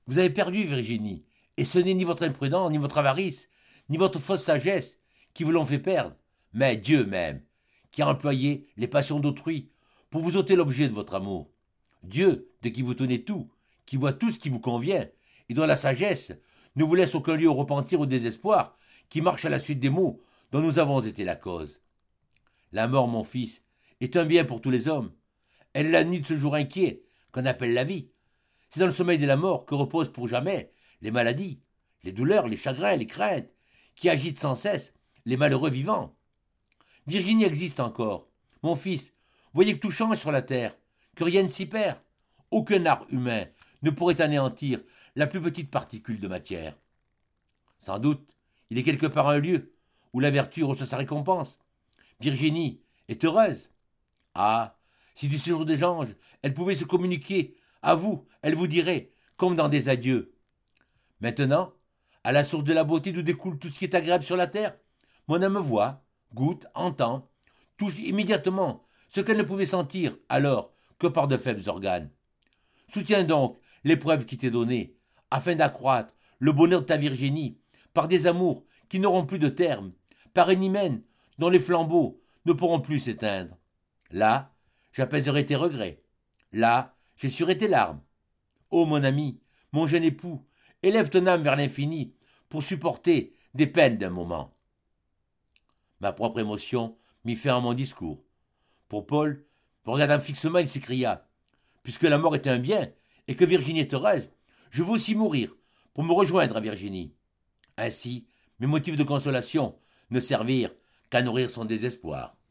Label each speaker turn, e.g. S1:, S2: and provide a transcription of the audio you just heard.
S1: Vous avez perdu, Virginie, et ce n'est ni votre imprudence, ni votre avarice, ni votre fausse sagesse qui vous l'ont fait perdre, mais Dieu même, qui a employé les passions d'autrui pour vous ôter l'objet de votre amour. Dieu, de qui vous tenez tout, qui voit tout ce qui vous convient, et dont la sagesse ne vous laisse aucun lieu au repentir ou au désespoir, qui marche à la suite des maux dont nous avons été la cause. La mort, mon fils, est un bien pour tous les hommes. Elle est la nuit de ce jour inquiet qu'on appelle la vie. C'est dans le sommeil de la mort que reposent pour jamais les maladies, les douleurs, les chagrins, les craintes, qui agitent sans cesse les malheureux vivants. Virginie existe encore. Mon fils, voyez que tout change sur la terre, que rien ne s'y perd. Aucun art humain ne pourrait anéantir la plus petite particule de matière. Sans doute, il est quelque part un lieu où la vertu reçoit sa récompense. Virginie est heureuse. Ah, si du séjour des anges, elle pouvait se communiquer à vous, elle vous dirait, comme dans des adieux. Maintenant, à la source de la beauté d'où découle tout ce qui est agréable sur la terre, mon âme voit, goûte, entend, touche immédiatement ce qu'elle ne pouvait sentir alors que par de faibles organes. Soutiens donc l'épreuve qui t'est donnée, afin d'accroître le bonheur de ta Virginie par des amours qui n'auront plus de terme, par une hymen dont les flambeaux ne pourront plus s'éteindre. Là, j'apaiserai tes regrets. Là, j'essuierai tes larmes. Ô mon ami, mon jeune époux, élève ton âme vers l'infini pour supporter des peines d'un moment. Ma propre émotion mit fin à mon discours. Pour Paul, me regardant fixement, il s'écria: puisque la mort est un bien et que Virginie est heureuse, je veux aussi mourir pour me rejoindre à Virginie. Ainsi, mes motifs de consolation ne servirent qu'à nourrir son désespoir.